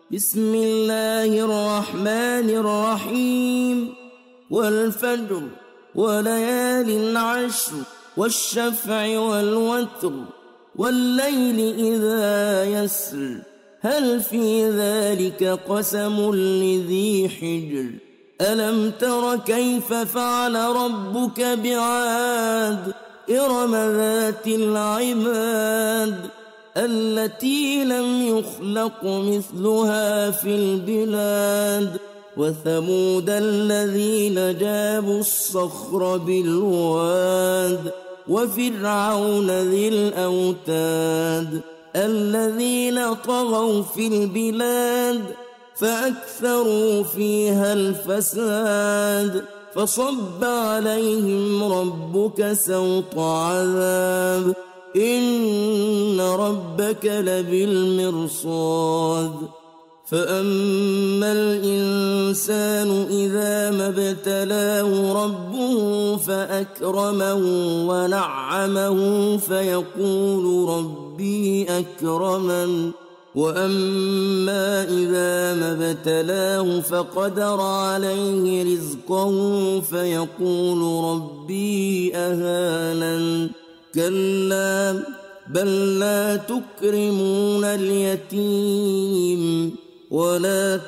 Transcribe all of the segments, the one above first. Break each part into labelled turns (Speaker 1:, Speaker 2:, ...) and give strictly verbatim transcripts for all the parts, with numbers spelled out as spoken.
Speaker 1: بسم الله الرحمن الرحيم والفجر وليال عشر والشفع والوتر والليل إذا يسر هل في ذلك قسم لذي حجر ألم تر كيف فعل ربك بعاد إرم ذات العماد التي لم يخلق مثلها في البلاد وثمود الذين جابوا الصخر بالواد وفرعون ذي الأوتاد الذين طغوا في البلاد فأكثروا فيها الفساد فصب عليهم ربك سوط عذاب إن ربك لبالمرصاد فأما الإنسان إذا ما ابتلاه ربه فأكرمه ونعمه فيقول ربي أكرمن وأما إذا ما ابتلاه فقدر عليه رزقه فيقول ربي أهانن كلا بل لا تكرمون اليتيم ولا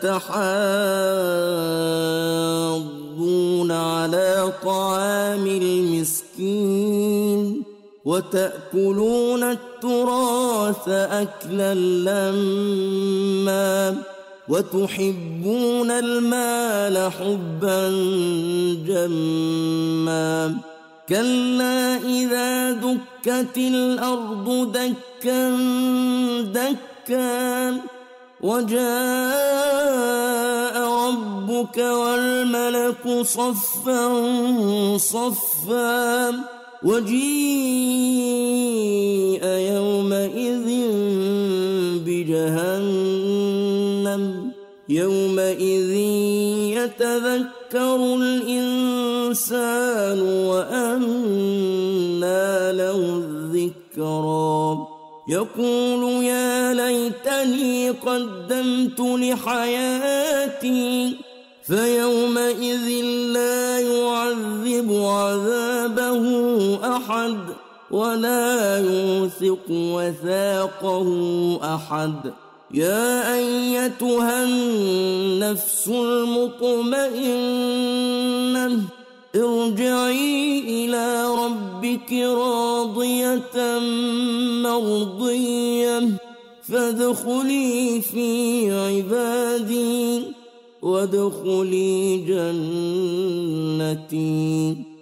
Speaker 1: تحاضون على طعام المسكين وتأكلون التراث أكلا لما وتحبون المال حبا جما كلا إذا دكت الأرض دكا دكا وجاء ربك والملك صفا صفا وجيء يومئذ بجهنم يومئذ يتذكر الإنسان وأنى له الذكرى يقول يا ليتني قدمت لحياتي فيومئذ لا يعذب عذابه أحد ولا يوثق وثاقه أحد يا أيتها النفس المطمئنة ارجعي إلى ربك راضية مرضية فادخلي في عبادي وادخلي جنتي.